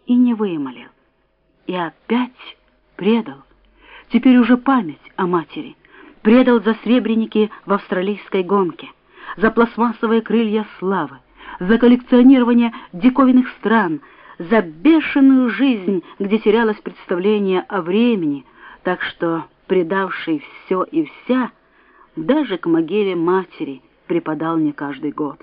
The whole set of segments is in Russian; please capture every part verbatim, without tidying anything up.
и не вымолил. И опять предал. Теперь уже память о матери. Предал за сребреники в австралийской гонке, за пластмассовые крылья славы, за коллекционирование диковинных стран, за бешеную жизнь, где терялось представление о времени, так что предавший все и вся даже к могиле матери припадал не каждый год.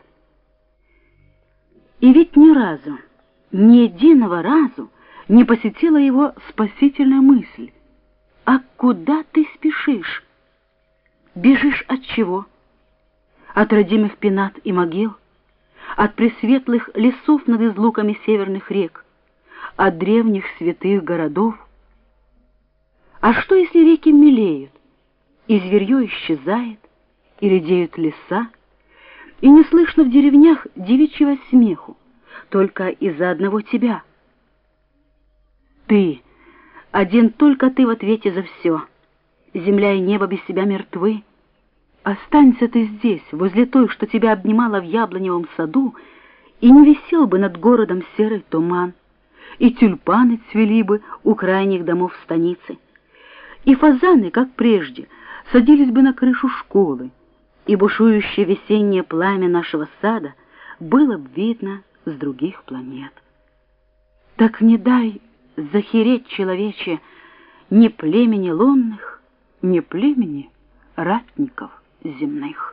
И ведь ни разу, ни единого разу не посетила его спасительная мысль: «А куда ты спешишь? Бежишь от чего? От родимых пенат и могил? От пресветлых лесов над излуками северных рек? От древних святых городов? А что, если реки мелеют, и зверье исчезает, и редеют леса, и не слышно в деревнях девичьего смеху, только из-за одного тебя? Ты, один только ты в ответе за все. Земля и небо без тебя мертвы. Останься ты здесь, возле той, что тебя обнимала в яблоневом саду, и не висел бы над городом серый туман, и тюльпаны цвели бы у крайних домов станицы, и фазаны, как прежде, садились бы на крышу школы, и бушующее весеннее пламя нашего сада было бы видно с других планет. Так не дай захереть, человече, ни племени лунных, ни племени ратников земных.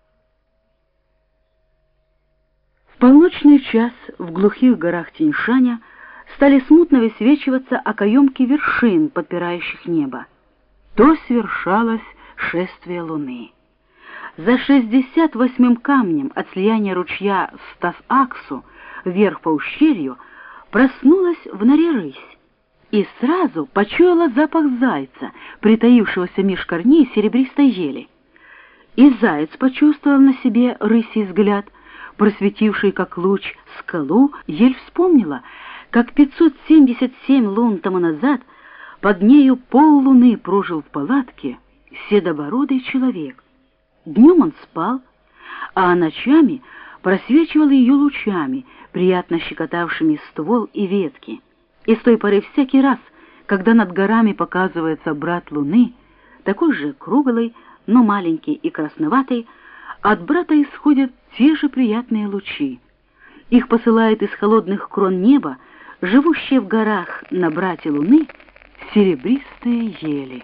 В полночный час в глухих горах Тяньшаня стали смутно высвечиваться окоемки вершин, подпирающих небо. То свершалось шествие луны. За шестьдесят восьмым камнем от слияния ручья с Тас-Аксу вверх по ущелью проснулась в норе рысь и сразу почуяла запах зайца, притаившегося меж корней серебристой ели. И заяц почувствовал на себе рысий взгляд, просветивший как луч скалу. Ель вспомнила, как пятьсот семьдесят семь лун тому назад под нею поллуны прожил в палатке седобородый человек. Днем он спал, а ночами просвечивал ее лучами, приятно щекотавшими ствол и ветки. И с той поры всякий раз, когда над горами показывается брат Луны, такой же круглый, но маленький и красноватый, от брата исходят те же приятные лучи. Их посылает из холодных крон неба живущие в горах на брате Луны серебристые ели.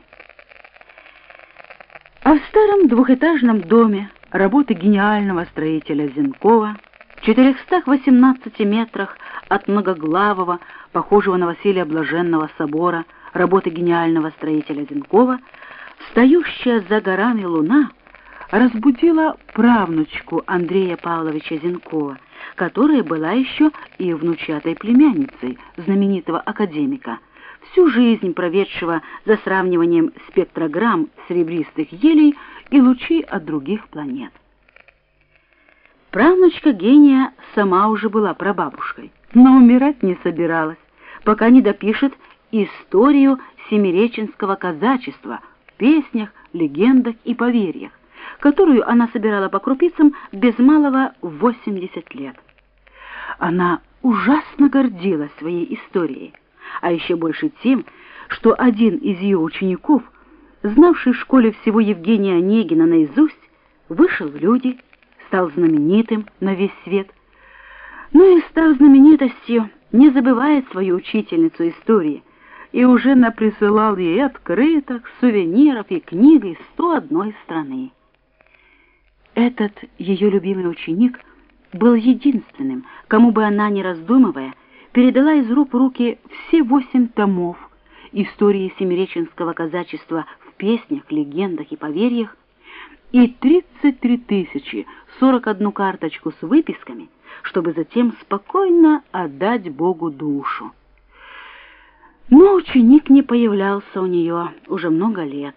А в старом двухэтажном доме работы гениального строителя Зенкова, в четырехстах восемнадцати метрах от многоглавого, похожего на Василия Блаженного собора, работы гениального строителя Зенкова, встающая за горами луна разбудила правнучку Андрея Павловича Зенкова, которая была еще и внучатой племянницей знаменитого академика, всю жизнь проведшего за сравниванием спектрограмм серебристых елей и лучей от других планет. Правнучка гения сама уже была прабабушкой, но умирать не собиралась, пока не допишет историю семиреченского казачества в песнях, легендах и поверьях, которую она собирала по крупицам без малого восемьдесят лет. Она ужасно гордилась своей историей, а еще больше тем, что один из ее учеников, знавший в школе всего Евгения Онегина наизусть, вышел в люди, стал знаменитым на весь свет. Ну и, став знаменитостью, не забывает свою учительницу истории и уже наприсылал ей открыток, сувениров и книг из сто одной страны. Этот ее любимый ученик был единственным, кому бы она, не раздумывая, передала из рук в руки все восемь томов истории семиреченского казачества в песнях, легендах и поверьях и тридцать три тысячи сорок одну карточку с выписками, чтобы затем спокойно отдать Богу душу. Но ученик не появлялся у нее уже много лет.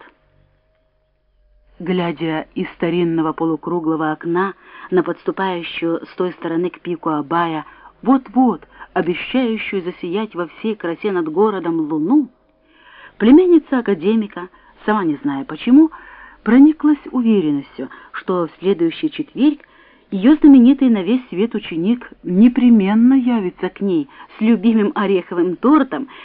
Глядя из старинного полукруглого окна на подступающую с той стороны к пику Абая, вот-вот обещающую засиять во всей красе над городом луну, племянница академика, сама не зная почему, прониклась уверенностью, что в следующий четверг Ее знаменитый на весь свет ученик непременно явится к ней с любимым ореховым тортом